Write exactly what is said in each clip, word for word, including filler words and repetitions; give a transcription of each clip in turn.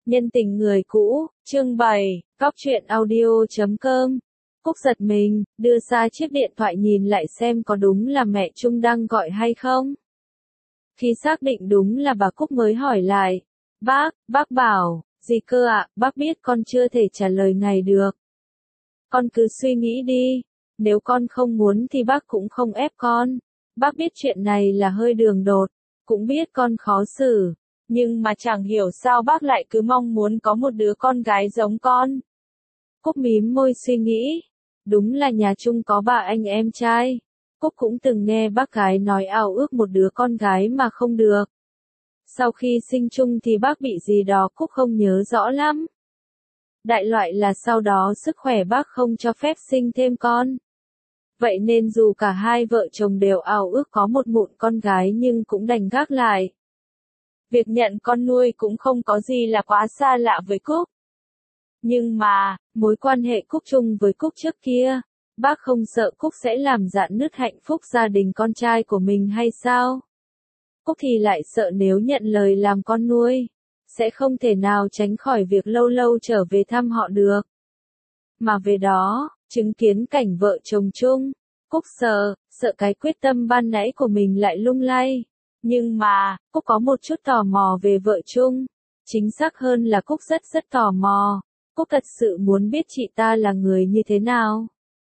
Nhân tình người cũ, chương bảy, góc truyện audio chấm com. Cúc giật mình, đưa ra chiếc điện thoại nhìn lại xem có đúng là mẹ Trung đang gọi hay không. Khi xác định đúng là bà Cúc mới hỏi lại. Bác, bác bảo, gì cơ ạ, bác biết con chưa thể trả lời ngày được. Con cứ suy nghĩ đi, nếu con không muốn thì bác cũng không ép con. Bác biết chuyện này là hơi đường đột, cũng biết con khó xử. Nhưng mà chẳng hiểu sao bác lại cứ mong muốn có một đứa con gái giống con. Cúc mím môi suy nghĩ. Đúng là nhà Trung có ba anh em trai. Cúc cũng từng nghe bác gái nói ao ước một đứa con gái mà không được. Sau khi sinh chung thì bác bị gì đó Cúc không nhớ rõ lắm. Đại loại là sau đó sức khỏe bác không cho phép sinh thêm con. Vậy nên dù cả hai vợ chồng đều ao ước có một mụn con gái nhưng cũng đành gác lại. Việc nhận con nuôi cũng không có gì là quá xa lạ với Cúc. Nhưng mà, mối quan hệ Cúc Trung với Cúc trước kia, bác không sợ Cúc sẽ làm rạn nứt hạnh phúc gia đình con trai của mình hay sao? Cúc thì lại sợ nếu nhận lời làm con nuôi, sẽ không thể nào tránh khỏi việc lâu lâu trở về thăm họ được. Mà về đó, chứng kiến cảnh vợ chồng chung, Cúc sợ, sợ cái quyết tâm ban nãy của mình lại lung lay. Nhưng mà, Cúc có một chút tò mò về vợ Trung. Chính xác hơn là Cúc rất rất tò mò. Cúc thật sự muốn biết chị ta là người như thế nào.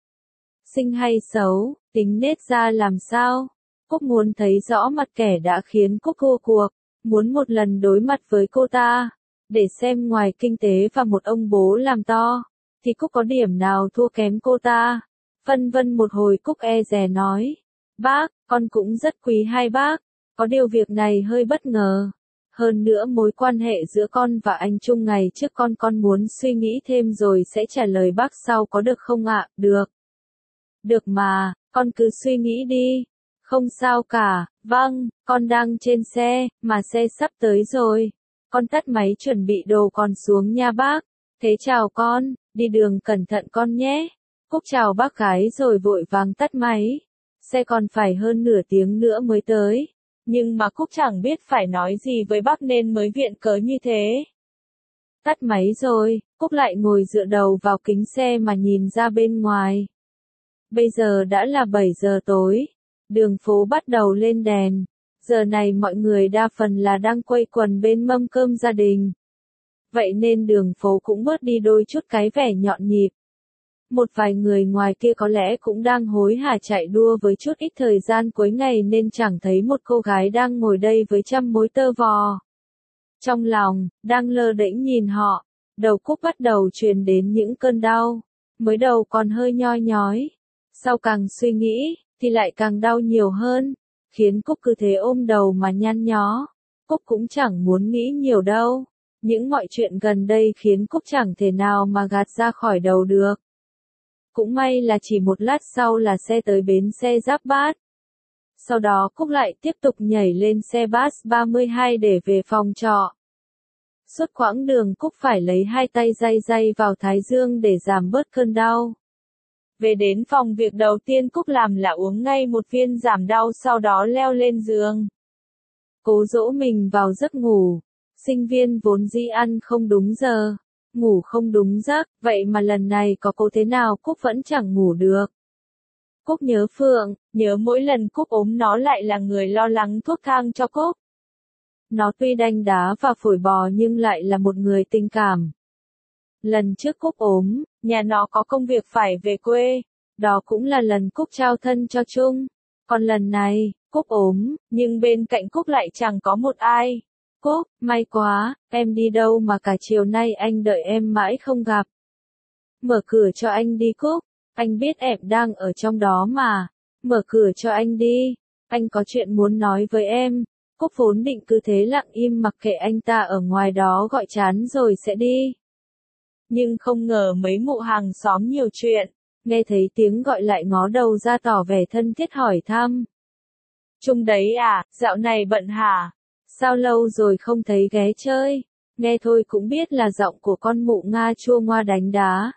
Xinh hay xấu, tính nết ra làm sao. Cúc muốn thấy rõ mặt kẻ đã khiến Cúc thua cuộc. Muốn một lần đối mặt với cô ta. Để xem ngoài kinh tế và một ông bố làm to. Thì Cúc có điểm nào thua kém cô ta. Vân vân một hồi Cúc e dè nói. Bác, con cũng rất quý hai bác. Có điều việc này hơi bất ngờ. Hơn nữa mối quan hệ giữa con và anh Trung ngày trước con con muốn suy nghĩ thêm rồi sẽ trả lời bác sau có được không ạ? Được. Được mà, con cứ suy nghĩ đi. Không sao cả, vâng, con đang trên xe, mà xe sắp tới rồi. Con tắt máy chuẩn bị đồ con xuống nha bác. Thế chào con, đi đường cẩn thận con nhé. Cúc chào bác gái rồi vội vàng tắt máy. Xe còn phải hơn nửa tiếng nữa mới tới. Nhưng mà Cúc chẳng biết phải nói gì với bác nên mới viện cớ như thế. Tắt máy rồi, Cúc lại ngồi dựa đầu vào kính xe mà nhìn ra bên ngoài. Bây giờ đã là bảy giờ tối. Đường phố bắt đầu lên đèn. Giờ này mọi người đa phần là đang quây quần bên mâm cơm gia đình. Vậy nên đường phố cũng bớt đi đôi chút cái vẻ nhộn nhịp. Một vài người ngoài kia có lẽ cũng đang hối hả chạy đua với chút ít thời gian cuối ngày nên chẳng thấy một cô gái đang ngồi đây với trăm mối tơ vò. Trong lòng, đang lơ đễnh nhìn họ, đầu Cúc bắt đầu truyền đến những cơn đau. Mới đầu còn hơi nhoi nhói. Sau càng suy nghĩ, thì lại càng đau nhiều hơn. Khiến Cúc cứ thế ôm đầu mà nhăn nhó. Cúc cũng chẳng muốn nghĩ nhiều đâu. Những mọi chuyện gần đây khiến Cúc chẳng thể nào mà gạt ra khỏi đầu được. Cũng may là chỉ một lát sau là xe tới bến xe Giáp Bát. Sau đó Cúc lại tiếp tục nhảy lên xe bus ba mươi hai để về phòng trọ. Suốt quãng đường Cúc phải lấy hai tay day day vào thái dương để giảm bớt cơn đau. Về đến phòng việc đầu tiên Cúc làm là uống ngay một viên giảm đau sau đó leo lên giường. Cố dỗ mình vào giấc ngủ. Sinh viên vốn dĩ ăn không đúng giờ. Ngủ không đúng giấc, vậy mà lần này có cố thế nào Cúc vẫn chẳng ngủ được. Cúc nhớ Phượng, nhớ mỗi lần Cúc ốm nó lại là người lo lắng thuốc thang cho Cúc. Nó tuy đanh đá và phổi bò nhưng lại là một người tình cảm. Lần trước Cúc ốm, nhà nó có công việc phải về quê, đó cũng là lần Cúc trao thân cho Trung. Còn lần này, Cúc ốm, nhưng bên cạnh Cúc lại chẳng có một ai. Cúc, may quá, em đi đâu mà cả chiều nay anh đợi em mãi không gặp. Mở cửa cho anh đi Cúc, anh biết em đang ở trong đó mà. Mở cửa cho anh đi, anh có chuyện muốn nói với em. Cúc vốn định cứ thế lặng im mặc kệ anh ta ở ngoài đó gọi chán rồi sẽ đi. Nhưng không ngờ mấy mụ hàng xóm nhiều chuyện, nghe thấy tiếng gọi lại ngó đầu ra tỏ vẻ thân thiết hỏi thăm. Trung đấy à, dạo này bận hả? Sao lâu rồi không thấy ghé chơi? Nghe thôi cũng biết là giọng của con mụ Nga chua ngoa đánh đá.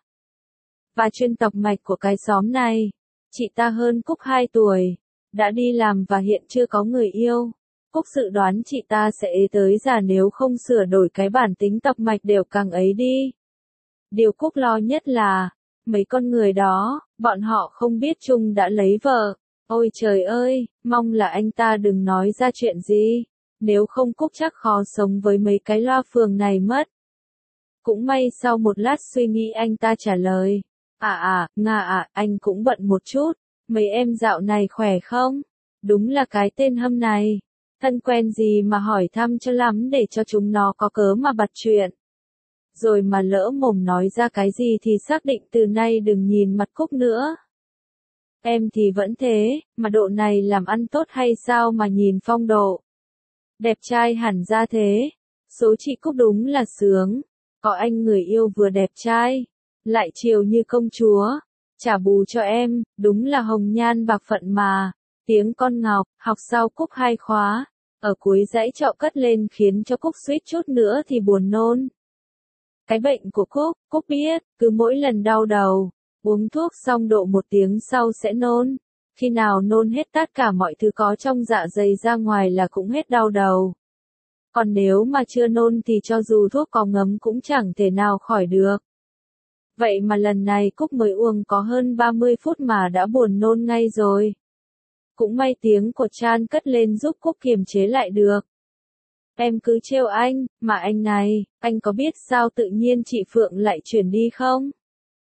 Và chuyên tộc mạch của cái xóm này. Chị ta hơn Cúc hai tuổi. Đã đi làm và hiện chưa có người yêu. Cúc dự đoán chị ta sẽ ế tới già nếu không sửa đổi cái bản tính tọc mạch đều càng ấy đi. Điều Cúc lo nhất là, mấy con người đó, bọn họ không biết Trung đã lấy vợ. Ôi trời ơi, mong là anh ta đừng nói ra chuyện gì. Nếu không Cúc chắc khó sống với mấy cái loa phường này mất. Cũng may sau một lát suy nghĩ anh ta trả lời. À à, Nga à, anh cũng bận một chút. Mấy em dạo này khỏe không? Đúng là cái tên Hâm này. Thân quen gì mà hỏi thăm cho lắm để cho chúng nó có cớ mà bặt chuyện. Rồi mà lỡ mồm nói ra cái gì thì xác định từ nay đừng nhìn mặt Cúc nữa. Em thì vẫn thế, mà độ này làm ăn tốt hay sao mà nhìn phong độ. Đẹp trai hẳn ra thế. Số chị Cúc đúng là sướng. Có anh người yêu vừa đẹp trai, lại chiều như công chúa. Trả bù cho em, đúng là hồng nhan bạc phận mà. Tiếng con ngọc, học sau Cúc hai khóa. Ở cuối dãy trọ cất lên khiến cho Cúc suýt chút nữa thì buồn nôn. Cái bệnh của Cúc, Cúc biết, cứ mỗi lần đau đầu, uống thuốc xong độ một tiếng sau sẽ nôn. Khi nào nôn hết tất cả mọi thứ có trong dạ dày ra ngoài là cũng hết đau đầu. Còn nếu mà chưa nôn thì cho dù thuốc có ngấm cũng chẳng thể nào khỏi được. Vậy mà lần này Cúc mới uống có hơn ba mươi phút mà đã buồn nôn ngay rồi. Cũng may tiếng của Chan cất lên giúp Cúc kiềm chế lại được. Em cứ trêu anh, mà anh này, anh có biết sao tự nhiên chị Phượng lại chuyển đi không?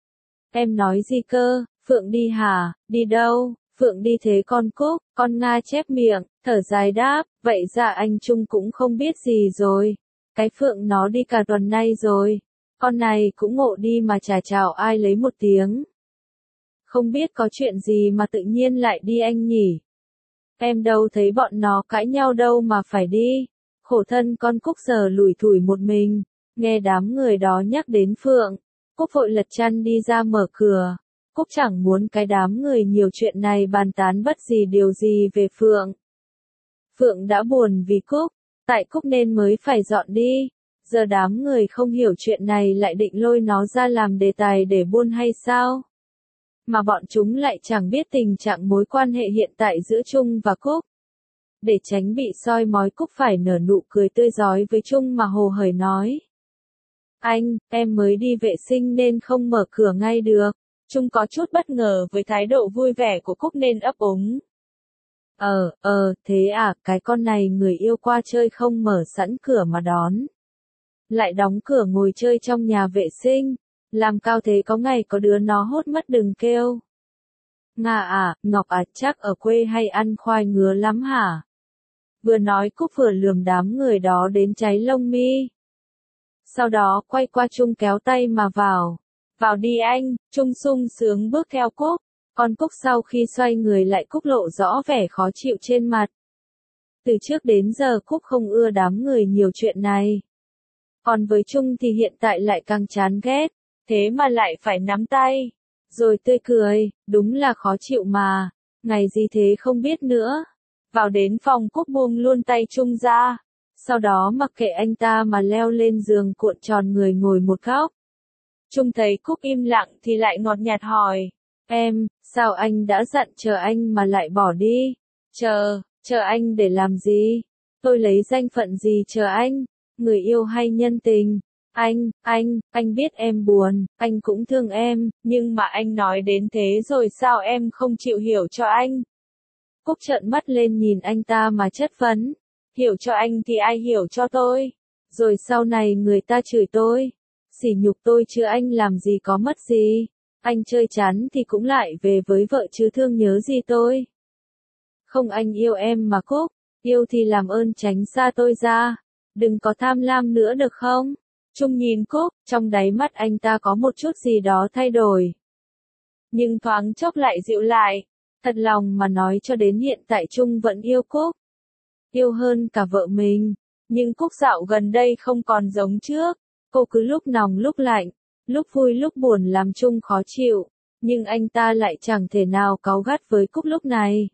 Em nói gì cơ, Phượng đi hả, đi đâu, Phượng đi thế con Cúc, con Nga chép miệng, thở dài đáp, vậy ra anh Trung cũng không biết gì rồi. Cái Phượng nó đi cả tuần nay rồi, con này cũng ngộ đi mà chả chào ai lấy một tiếng. Không biết có chuyện gì mà tự nhiên lại đi anh nhỉ? Em đâu thấy bọn nó cãi nhau đâu mà phải đi. Khổ thân con Cúc giờ lủi thủi một mình, nghe đám người đó nhắc đến Phượng. Cúc vội lật chăn đi ra mở cửa. Cúc chẳng muốn cái đám người nhiều chuyện này bàn tán bất gì điều gì về Phượng. Phượng đã buồn vì Cúc, tại Cúc nên mới phải dọn đi. Giờ đám người không hiểu chuyện này lại định lôi nó ra làm đề tài để buôn hay sao? Mà bọn chúng lại chẳng biết tình trạng mối quan hệ hiện tại giữa Trung và Cúc. Để tránh bị soi mói Cúc phải nở nụ cười tươi rói với Trung mà hồ hởi nói. Anh, em mới đi vệ sinh nên không mở cửa ngay được. Trung có chút bất ngờ với thái độ vui vẻ của Cúc nên ấp úng. Ờ, ờ, thế à, cái con này người yêu qua chơi không mở sẵn cửa mà đón. Lại đóng cửa ngồi chơi trong nhà vệ sinh. Làm cao thế có ngày có đứa nó hốt mất đừng kêu. Nga à, Ngọc à, chắc ở quê hay ăn khoai ngứa lắm hả? Vừa nói Cúc vừa lườm đám người đó đến cháy lông mi. Sau đó quay qua Trung kéo tay mà vào. Vào đi anh, Trung sung sướng bước theo Cúc. Còn Cúc sau khi xoay người lại Cúc lộ rõ vẻ khó chịu trên mặt. Từ trước đến giờ Cúc không ưa đám người nhiều chuyện này. Còn với Trung thì hiện tại lại càng chán ghét. Thế mà lại phải nắm tay. Rồi tươi cười, đúng là khó chịu mà. Ngày gì thế không biết nữa. Vào đến phòng Cúc buông luôn tay Trung ra. Sau đó mặc kệ anh ta mà leo lên giường cuộn tròn người ngồi một góc. Trung thấy Cúc im lặng thì lại ngọt nhạt hỏi. Em, sao anh đã dặn chờ anh mà lại bỏ đi? Chờ, chờ anh để làm gì? Tôi lấy danh phận gì chờ anh? Người yêu hay nhân tình? Anh, anh, anh biết em buồn, anh cũng thương em, nhưng mà anh nói đến thế rồi sao em không chịu hiểu cho anh? Cúc trợn mắt lên nhìn anh ta mà chất vấn. Hiểu cho anh thì ai hiểu cho tôi? Rồi sau này người ta chửi tôi. Sỉ nhục tôi chứ anh làm gì có mất gì. Anh chơi chán thì cũng lại về với vợ chứ thương nhớ gì tôi. Không anh yêu em mà Cúc, yêu thì làm ơn tránh xa tôi ra. Đừng có tham lam nữa được không? Trung nhìn Cúc, trong đáy mắt anh ta có một chút gì đó thay đổi. Nhưng thoáng chốc lại dịu lại. Thật lòng mà nói cho đến hiện tại Trung vẫn yêu Cúc. Yêu hơn cả vợ mình. Nhưng Cúc dạo gần đây không còn giống trước. Cô cứ lúc nóng lúc lạnh, lúc vui lúc buồn làm Trung khó chịu. Nhưng anh ta lại chẳng thể nào cáu gắt với Cúc lúc này.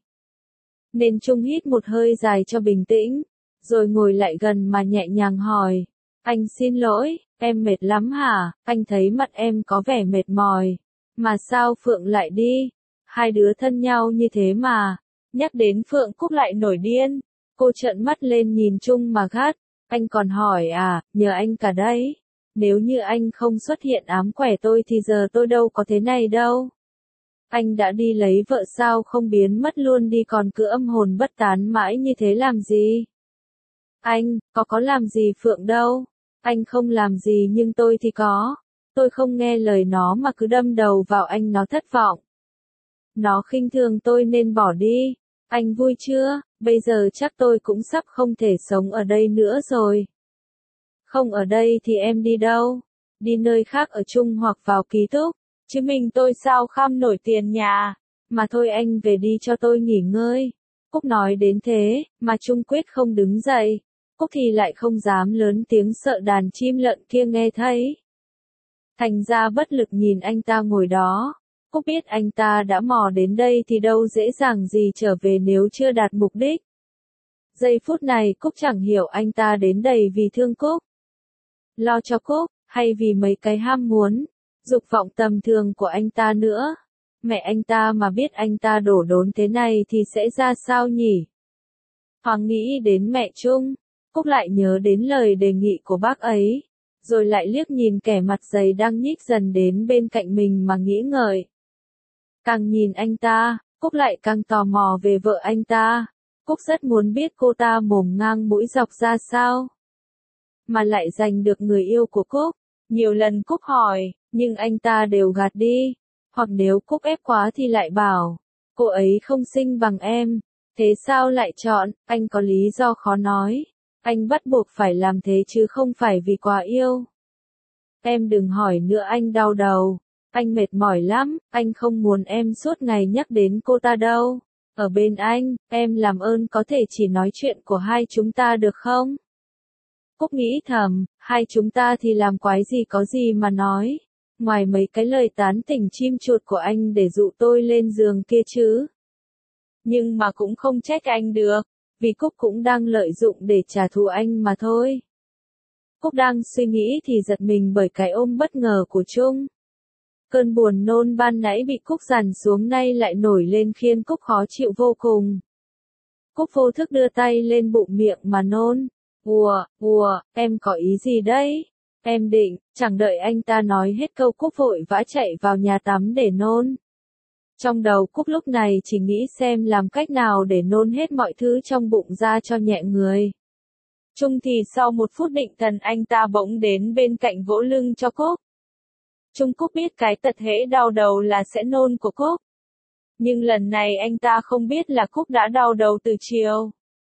Nên Trung hít một hơi dài cho bình tĩnh. Rồi ngồi lại gần mà nhẹ nhàng hỏi. Anh xin lỗi, em mệt lắm hả? Anh thấy mặt em có vẻ mệt mỏi. Mà sao Phượng lại đi? Hai đứa thân nhau như thế mà. Nhắc đến Phượng Cúc lại nổi điên. Cô trợn mắt lên nhìn Trung mà gắt, anh còn hỏi à, nhờ anh cả đấy. Nếu như anh không xuất hiện ám quẻ tôi thì giờ tôi đâu có thế này đâu. Anh đã đi lấy vợ sao không biến mất luôn đi còn cứ âm hồn bất tán mãi như thế làm gì? Anh, có có làm gì Phượng đâu. Anh không làm gì nhưng tôi thì có. Tôi không nghe lời nó mà cứ đâm đầu vào anh nó thất vọng. Nó khinh thường tôi nên bỏ đi. Anh vui chưa? Bây giờ chắc tôi cũng sắp không thể sống ở đây nữa rồi. Không ở đây thì em đi đâu? Đi nơi khác ở chung hoặc vào ký túc. Chứ mình tôi sao kham nổi tiền nhà. Mà thôi anh về đi cho tôi nghỉ ngơi. Cúc nói đến thế, mà Trung quyết không đứng dậy. Cúc thì lại không dám lớn tiếng sợ đàn chim lợn kia nghe thấy. Thành ra bất lực nhìn anh ta ngồi đó. Cúc biết anh ta đã mò đến đây thì đâu dễ dàng gì trở về nếu chưa đạt mục đích. Giây phút này Cúc chẳng hiểu anh ta đến đây vì thương Cúc. Lo cho Cúc, hay vì mấy cái ham muốn, dục vọng tầm thường của anh ta nữa. Mẹ anh ta mà biết anh ta đổ đốn thế này thì sẽ ra sao nhỉ? Hoàng nghĩ đến mẹ Trung, Cúc lại nhớ đến lời đề nghị của bác ấy, rồi lại liếc nhìn kẻ mặt dày đang nhích dần đến bên cạnh mình mà nghĩ ngợi. Càng nhìn anh ta, Cúc lại càng tò mò về vợ anh ta. Cúc rất muốn biết cô ta mồm ngang mũi dọc ra sao, mà lại giành được người yêu của Cúc. Nhiều lần Cúc hỏi, nhưng anh ta đều gạt đi. Hoặc nếu Cúc ép quá thì lại bảo, cô ấy không xinh bằng em. Thế sao lại chọn, anh có lý do khó nói. Anh bắt buộc phải làm thế chứ không phải vì quá yêu. Em đừng hỏi nữa anh đau đầu. Anh mệt mỏi lắm, anh không muốn em suốt ngày nhắc đến cô ta đâu. Ở bên anh, em làm ơn có thể chỉ nói chuyện của hai chúng ta được không? Cúc nghĩ thầm, hai chúng ta thì làm quái gì có gì mà nói. Ngoài mấy cái lời tán tỉnh chim chuột của anh để dụ tôi lên giường kia chứ. Nhưng mà cũng không trách anh được, vì Cúc cũng đang lợi dụng để trả thù anh mà thôi. Cúc đang suy nghĩ thì giật mình bởi cái ôm bất ngờ của Trung. Cơn buồn nôn ban nãy bị Cúc dằn xuống nay lại nổi lên khiến Cúc khó chịu vô cùng. Cúc vô thức đưa tay lên bụng miệng mà nôn. Ùa, ùa, em có ý gì đấy? Em định, chẳng đợi anh ta nói hết câu Cúc vội vã chạy vào nhà tắm để nôn. Trong đầu Cúc lúc này chỉ nghĩ xem làm cách nào để nôn hết mọi thứ trong bụng ra cho nhẹ người. Trung thì sau một phút định thần anh ta bỗng đến bên cạnh vỗ lưng cho Cúc. Trung Cúc biết cái tật hễ đau đầu là sẽ nôn của Cúc. Nhưng lần này anh ta không biết là Cúc đã đau đầu từ chiều.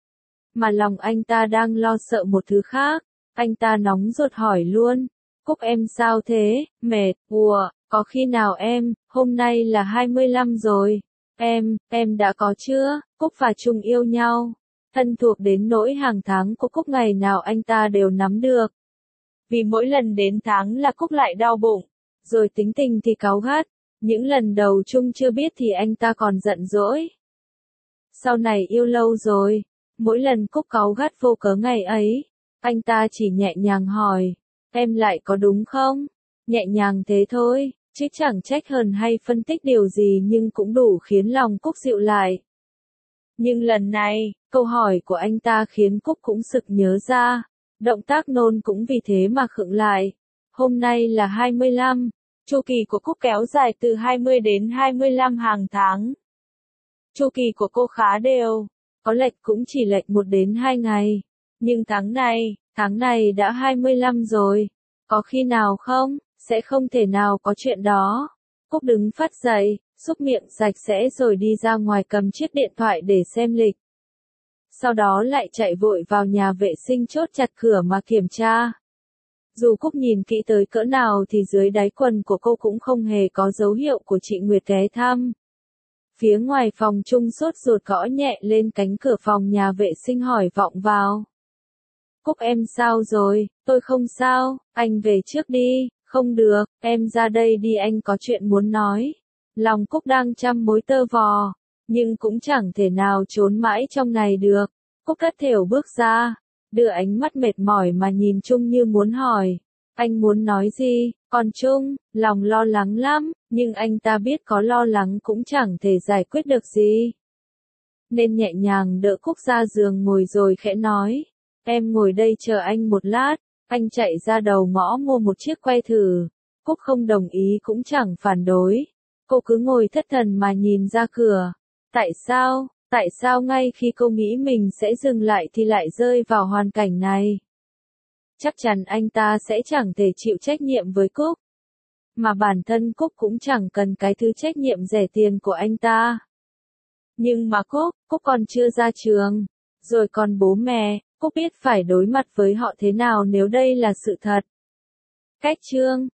Mà lòng anh ta đang lo sợ một thứ khác. Anh ta nóng ruột hỏi luôn. Cúc em sao thế, mệt, ùa, có khi nào em, hôm nay là hai mươi lăm rồi. Em, em đã có chưa? Cúc và Trung yêu nhau. Thân thuộc đến nỗi hàng tháng của Cúc ngày nào anh ta đều nắm được. Vì mỗi lần đến tháng là Cúc lại đau bụng. Rồi tính tình thì cáu gắt. Những lần đầu Trung chưa biết thì anh ta còn giận dỗi. Sau này yêu lâu rồi, mỗi lần Cúc cáu gắt vô cớ ngày ấy, anh ta chỉ nhẹ nhàng hỏi, em lại có đúng không? Nhẹ nhàng thế thôi, chứ chẳng trách hờn hay phân tích điều gì nhưng cũng đủ khiến lòng Cúc dịu lại. Nhưng lần này, câu hỏi của anh ta khiến Cúc cũng sực nhớ ra, động tác nôn cũng vì thế mà khựng lại. Hôm nay là hai mươi lăm, chu kỳ của Cúc kéo dài từ hai mươi đến hai mươi lăm hàng tháng. Chu kỳ của cô khá đều, có lệch cũng chỉ lệch một đến hai ngày. Nhưng tháng này, tháng này đã hai mươi lăm rồi. Có khi nào không? Sẽ không thể nào có chuyện đó. Cúc đứng phắt dậy, xúc miệng sạch sẽ rồi đi ra ngoài cầm chiếc điện thoại để xem lịch. Sau đó lại chạy vội vào nhà vệ sinh chốt chặt cửa mà kiểm tra. Dù Cúc nhìn kỹ tới cỡ nào thì dưới đáy quần của cô cũng không hề có dấu hiệu của chị Nguyệt ghé thăm. Phía ngoài phòng Trung sốt ruột gõ nhẹ lên cánh cửa phòng nhà vệ sinh hỏi vọng vào. Cúc em sao rồi? Tôi không sao, anh về trước đi. Không được, em ra đây đi anh có chuyện muốn nói. Lòng Cúc đang trăm mối tơ vò, nhưng cũng chẳng thể nào trốn mãi trong này được. Cúc thất thểu bước ra, đưa ánh mắt mệt mỏi mà nhìn Trung như muốn hỏi. Anh muốn nói gì? Còn Trung, lòng lo lắng lắm, nhưng anh ta biết có lo lắng cũng chẳng thể giải quyết được gì. nên nhẹ nhàng đỡ Cúc ra giường ngồi rồi khẽ nói, em ngồi đây chờ anh một lát, anh chạy ra đầu ngõ mua một chiếc que thử. Cúc không đồng ý cũng chẳng phản đối, cô cứ ngồi thất thần mà nhìn ra cửa. Tại sao, tại sao ngay khi cô nghĩ mình sẽ dừng lại thì lại rơi vào hoàn cảnh này? Chắc chắn anh ta sẽ chẳng thể chịu trách nhiệm với Cúc. Mà bản thân Cúc cũng chẳng cần cái thứ trách nhiệm rẻ tiền của anh ta. Nhưng mà Cúc, Cúc còn chưa ra trường, rồi còn bố mẹ, Cúc biết phải đối mặt với họ thế nào nếu đây là sự thật. Cách chương